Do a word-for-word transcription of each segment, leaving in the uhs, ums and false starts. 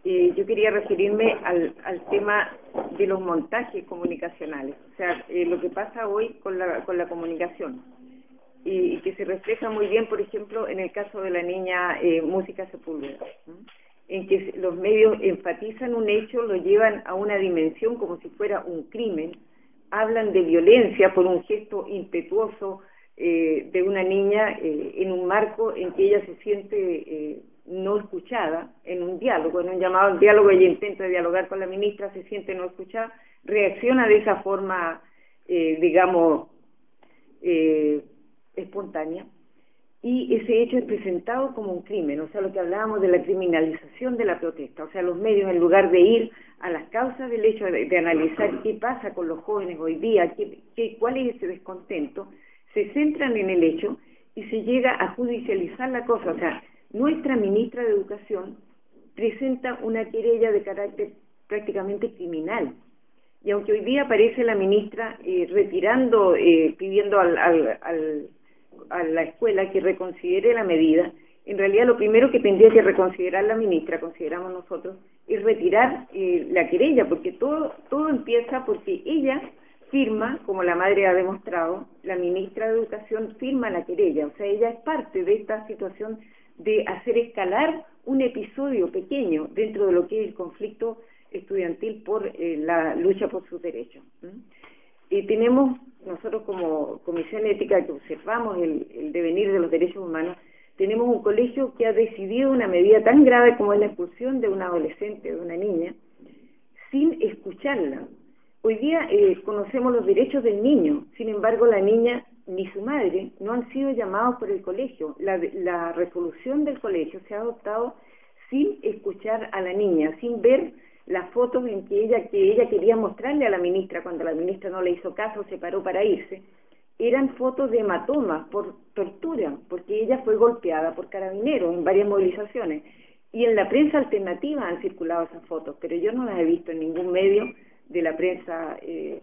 Eh, yo quería referirme al, al tema de los montajes comunicacionales, o sea, eh, lo que pasa hoy con la, con la comunicación, y, y que se refleja muy bien, por ejemplo, en el caso de la niña eh, Música Sepúlveda, ¿no? En que los medios enfatizan un hecho, lo llevan a una dimensión como si fuera un crimen, hablan de violencia por un gesto impetuoso eh, de una niña eh, en un marco en que ella se siente eh, no escuchada, en un diálogo, en un llamado al diálogo. Ella intenta dialogar con la ministra, se siente no escuchada, reacciona de esa forma, eh, digamos, eh, espontánea, y ese hecho es presentado como un crimen, o sea, lo que hablábamos de la criminalización de la protesta, o sea, los medios, en lugar de ir a las causas del hecho, de, de analizar qué pasa con los jóvenes hoy día, qué, qué, cuál es ese descontento, se centran en el hecho y se llega a judicializar la cosa. O sea, nuestra ministra de Educación presenta una querella de carácter prácticamente criminal, y aunque hoy día aparece la ministra eh, retirando, eh, pidiendo al, al, al a la escuela que reconsidere la medida, en realidad lo primero que tendría que reconsiderar la ministra, consideramos nosotros, es retirar eh, la querella, porque todo, todo empieza porque ella firma, como la madre ha demostrado, la ministra de Educación firma la querella, o sea, ella es parte de esta situación de hacer escalar un episodio pequeño dentro de lo que es el conflicto estudiantil por eh, la lucha por sus derechos. ¿Mm? Y tenemos, nosotros como Comisión Ética que observamos el, el devenir de los derechos humanos, tenemos un colegio que ha decidido una medida tan grave como es la expulsión de una adolescente, de una niña, sin escucharla. Hoy día eh, conocemos los derechos del niño, sin embargo la niña ni su madre no han sido llamados por el colegio. La, la resolución del colegio se ha adoptado sin escuchar a la niña, sin ver las fotos en que ella, que ella quería mostrarle a la ministra cuando la ministra no le hizo caso, se paró para irse. Eran fotos de hematomas por tortura, porque ella fue golpeada por carabineros en varias movilizaciones. Y en la prensa alternativa han circulado esas fotos, pero yo no las he visto en ningún medio de la prensa, eh,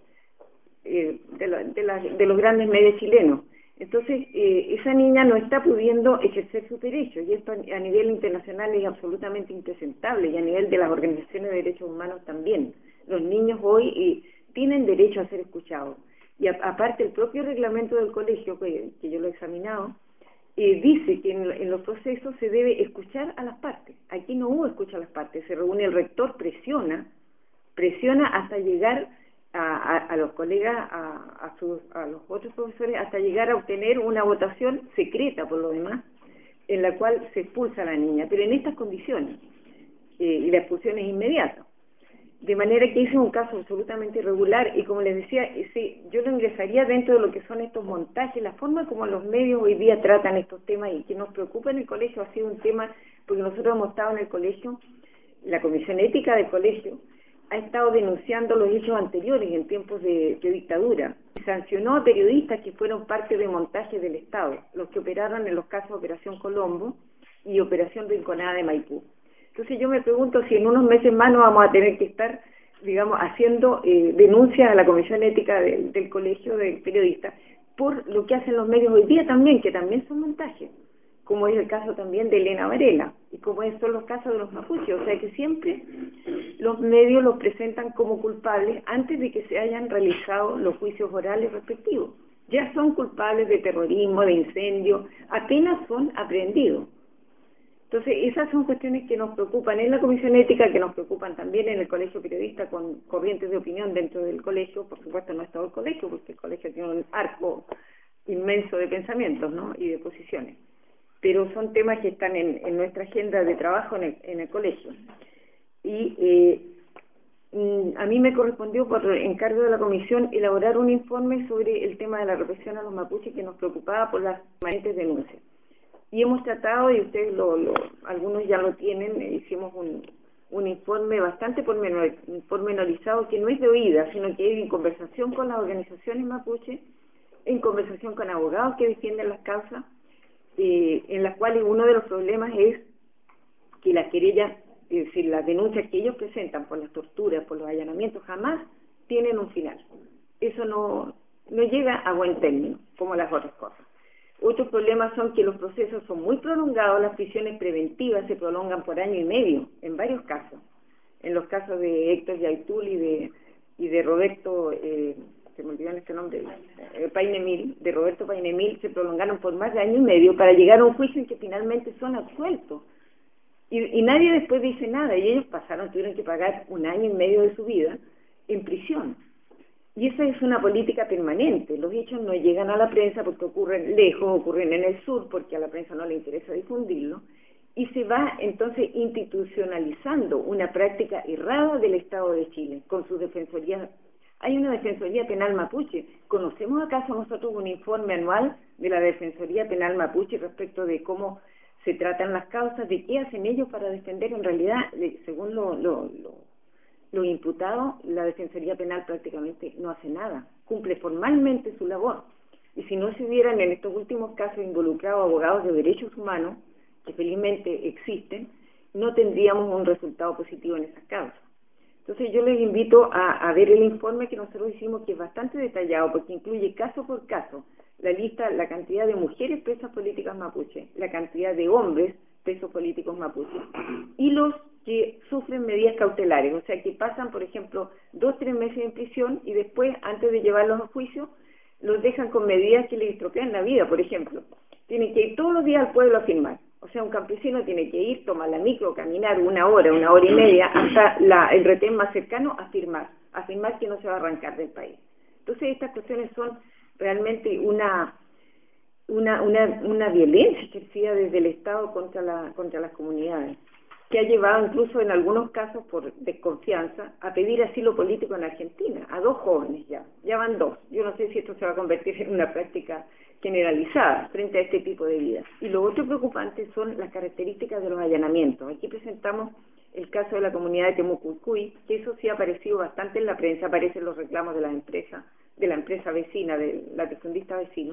eh, de, la, de, la, de los grandes medios chilenos. Entonces, eh, esa niña no está pudiendo ejercer sus derechos, y esto a nivel internacional es absolutamente impresentable, y a nivel de las organizaciones de derechos humanos también. Los niños hoy eh, tienen derecho a ser escuchados, y a, aparte el propio reglamento del colegio, que, que yo lo he examinado, eh, dice que en, en los procesos se debe escuchar a las partes. Aquí no hubo escucha a las partes, se reúne el rector, presiona, presiona hasta llegar A, a, a los colegas, a, a, sus, a los otros profesores, hasta llegar a obtener una votación secreta, por lo demás, en la cual se expulsa a la niña, pero en estas condiciones, eh, y la expulsión es inmediata. De manera que ese es un caso absolutamente irregular, y como les decía, ese, yo lo ingresaría dentro de lo que son estos montajes, la forma como los medios hoy día tratan estos temas, y que nos preocupa en el colegio, ha sido un tema, porque nosotros hemos estado en el colegio, la Comisión Ética del colegio, ha estado denunciando los hechos anteriores en tiempos de, de dictadura. Sancionó a periodistas que fueron parte de montajes del Estado, los que operaron en los casos de Operación Colombo y Operación Rinconada de Maipú. Entonces yo me pregunto si en unos meses más no vamos a tener que estar, digamos, haciendo eh, denuncias a la Comisión Ética de, del Colegio de Periodistas por lo que hacen los medios hoy día también, que también son montajes, como es el caso también de Elena Varela, y como son los casos de los mapuches, o sea que siempre los medios los presentan como culpables antes de que se hayan realizado los juicios orales respectivos. Ya son culpables de terrorismo, de incendio, apenas son aprehendidos. Entonces esas son cuestiones que nos preocupan en la Comisión Ética, que nos preocupan también en el Colegio Periodista, con corrientes de opinión dentro del colegio. Por supuesto no es todo el colegio, porque el colegio tiene un arco inmenso de pensamientos, ¿no?, y de posiciones. Pero son temas que están en, en nuestra agenda de trabajo en el, en el colegio. Y eh, a mí me correspondió, por encargo de la comisión, elaborar un informe sobre el tema de la represión a los mapuches, que nos preocupaba por las permanentes denuncias. Y hemos tratado, y ustedes lo, lo, algunos ya lo tienen, hicimos un, un informe bastante pormenor, pormenorizado, que no es de oída, sino que es en conversación con las organizaciones mapuches, en conversación con abogados que defienden las causas, Eh, en las cuales uno de los problemas es que las querellas, es decir, las denuncias que ellos presentan por las torturas, por los allanamientos, jamás tienen un final. Eso no, no llega a buen término, como las otras cosas. Otros problemas son que los procesos son muy prolongados, las prisiones preventivas se prolongan por año y medio, en varios casos. Víctor Yaitul y de, y de Roberto, eh, se me olvidó este nombre, eh, Painemil, de Roberto Painemil, se prolongaron por más de año y medio para llegar a un juicio en que finalmente son absueltos. Y, y nadie después dice nada, y ellos pasaron, tuvieron que pagar un año y medio de su vida en prisión. Y esa es una política permanente. Los hechos no llegan a la prensa porque ocurren lejos, ocurren en el sur, porque a la prensa no le interesa difundirlo, y se va entonces institucionalizando una práctica errada del Estado de Chile, con su defensoría. Hay una Defensoría Penal Mapuche. ¿Conocemos acaso nosotros un informe anual de la Defensoría Penal Mapuche respecto de cómo se tratan las causas, de qué hacen ellos para defender? En realidad, según lo... lo, lo Los imputados, la Defensoría Penal prácticamente no hace nada, cumple formalmente su labor. Y si no se hubieran en estos últimos casos involucrado abogados de derechos humanos, que felizmente existen, no tendríamos un resultado positivo en esas causas. Entonces yo les invito a, a ver el informe que nosotros hicimos, que es bastante detallado, porque incluye caso por caso la lista, la cantidad de mujeres presas políticas mapuche, la cantidad de hombres presos políticos mapuche, y los que sufren medidas cautelares, o sea, que pasan, por ejemplo, dos, tres meses en prisión y después, antes de llevarlos a juicio, los dejan con medidas que les estropean la vida. Por ejemplo, tienen que ir todos los días al pueblo a firmar. O sea, un campesino tiene que ir, tomar la micro, caminar una hora, una hora y media hasta la, el retén más cercano a firmar, a firmar que no se va a arrancar del país. Entonces, estas cuestiones son realmente una... Una, una, una violencia ejercida desde el Estado contra, la, contra las comunidades, que ha llevado incluso en algunos casos por desconfianza a pedir asilo político en Argentina, a dos jóvenes ya, ya van dos. Yo no sé si esto se va a convertir en una práctica generalizada frente a este tipo de vidas. Y lo otro preocupante son las características de los allanamientos. Aquí presentamos el caso de la comunidad de Temucuicuy, que eso sí ha aparecido bastante en la prensa, aparecen los reclamos de la empresa, de la empresa vecina, de la latifundista vecino,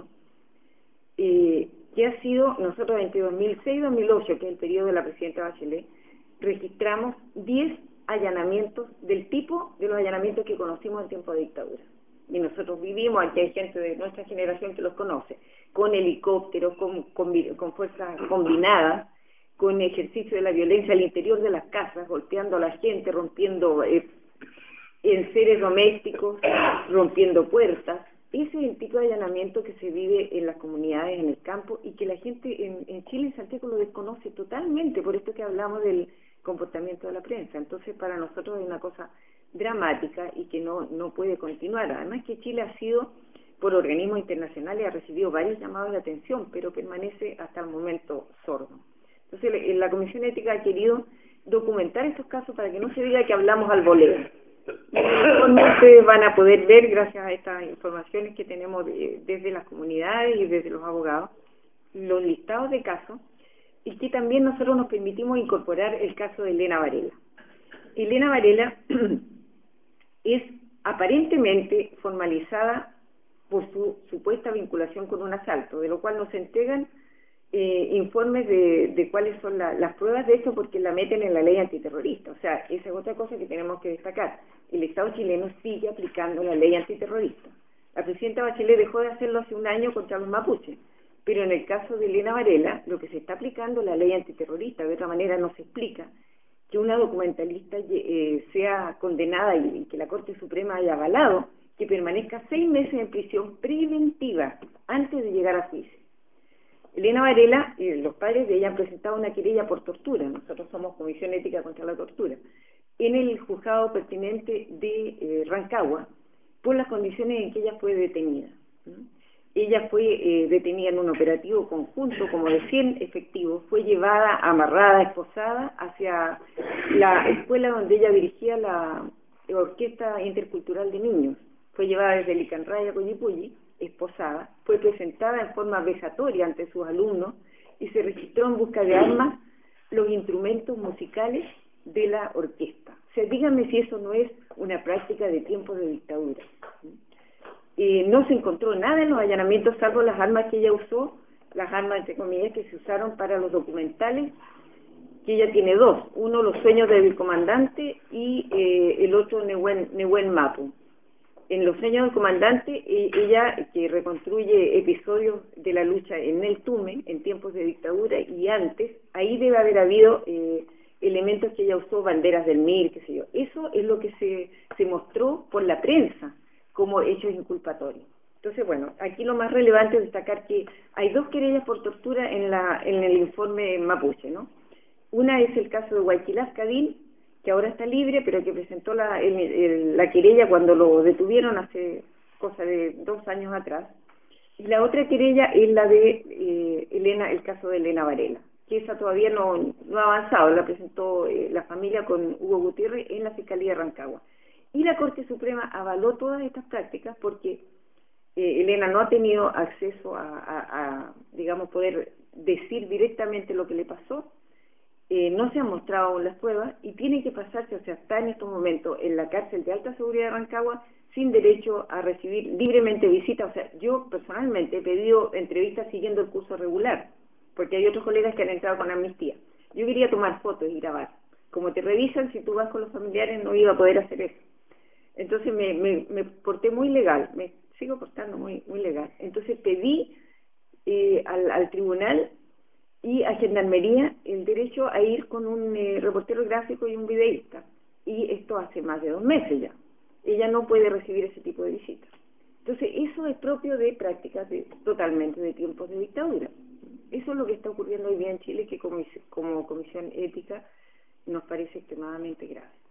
Eh, que ha sido, nosotros entre dos mil seis y dos mil ocho, que es el periodo de la presidenta Bachelet, registramos diez allanamientos del tipo de los allanamientos que conocimos en tiempo de dictadura. Y nosotros vivimos, aquí hay gente de nuestra generación que los conoce, con helicópteros, con, con, con fuerzas combinadas, con ejercicio de la violencia al interior de las casas, golpeando a la gente, rompiendo eh, enseres domésticos, rompiendo puertas. Ese es el tipo de allanamiento que se vive en las comunidades, en el campo, y que la gente en, en Chile y Santiago lo desconoce totalmente, por esto que hablamos del comportamiento de la prensa. Entonces, para nosotros es una cosa dramática y que no, no puede continuar. Además que Chile ha sido, por organismos internacionales, ha recibido varios llamados de atención, pero permanece hasta el momento sordo. Entonces, la Comisión Ética ha querido documentar estos casos para que no se diga que hablamos al voleo. Ustedes van a poder ver, gracias a estas informaciones que tenemos de, desde las comunidades y desde los abogados, los listados de casos, y que también nosotros nos permitimos incorporar el caso de Elena Varela. Elena Varela es aparentemente formalizada por su supuesta vinculación con un asalto, de lo cual nos entregan Eh, informes de, de cuáles son la, las pruebas de eso, porque la meten en la ley antiterrorista. O sea, esa es otra cosa que tenemos que destacar. El Estado chileno sigue aplicando la ley antiterrorista. La presidenta Bachelet dejó de hacerlo hace un año contra los mapuches, pero en el caso de Elena Varela, lo que se está aplicando es la ley antiterrorista. De otra manera no se explica que una documentalista eh, sea condenada y que la Corte Suprema haya avalado que permanezca seis meses en prisión preventiva antes de llegar a juicio. Elena Varela y los padres de ella han presentado una querella por tortura. Nosotros somos Comisión Ética contra la Tortura, en el juzgado pertinente de eh, Rancagua, por las condiciones en que ella fue detenida. ¿no? Ella fue eh, detenida en un operativo conjunto, como de cien efectivos, fue llevada, amarrada, esposada, hacia la escuela donde ella dirigía la Orquesta Intercultural de Niños. Fue llevada desde Licanray a Coyipulli, esposada, fue presentada en forma vejatoria ante sus alumnos y se registró en busca de armas los instrumentos musicales de la orquesta. O sea, díganme si eso no es una práctica de tiempos de dictadura. Eh, no se encontró nada en los allanamientos salvo las armas que ella usó, las armas entre comillas que se usaron para los documentales, que ella tiene dos, uno Los sueños del comandante y eh, el otro Nehuen, Nehuen Mapu. En Los sueños del comandante, ella que reconstruye episodios de la lucha en el Tume, en tiempos de dictadura y antes, ahí debe haber habido eh, elementos que ella usó, banderas del M I R, qué sé yo. Eso es lo que se, se mostró por la prensa como hechos inculpatorios. Entonces, bueno, aquí lo más relevante es destacar que hay dos querellas por tortura en, la, en el informe mapuche, ¿no? Una es el caso de Huayquilás Cadín, que ahora está libre, pero que presentó la, el, el, la querella cuando lo detuvieron hace cosa de dos años atrás. Y la otra querella es la de eh, Elena, el caso de Elena Varela, que esa todavía no, no ha avanzado, la presentó eh, la familia con Hugo Gutiérrez en la Fiscalía de Rancagua. Y la Corte Suprema avaló todas estas prácticas porque eh, Elena no ha tenido acceso a, a, a, digamos, poder decir directamente lo que le pasó, eh, no se han mostrado aún las pruebas y tiene que pasarse, o sea, está en estos momentos en la cárcel de alta seguridad de Rancagua sin derecho a recibir libremente visitas. O sea, yo personalmente he pedido entrevistas siguiendo el curso regular, porque hay otros colegas que han entrado con amnistía. Yo quería tomar fotos y grabar. Como te revisan, si tú vas con los familiares no iba a poder hacer eso. Entonces me, me, me porté muy legal, me sigo portando muy, muy legal. Entonces pedí eh, al, al tribunal y a Gendarmería el derecho a ir con un eh, reportero gráfico y un videísta. Y esto hace más de dos meses ya. Ella no puede recibir ese tipo de visitas. Entonces eso es propio de prácticas de, totalmente de tiempos de dictadura. Eso es lo que está ocurriendo hoy día en Chile, que como, como Comisión Ética nos parece extremadamente grave.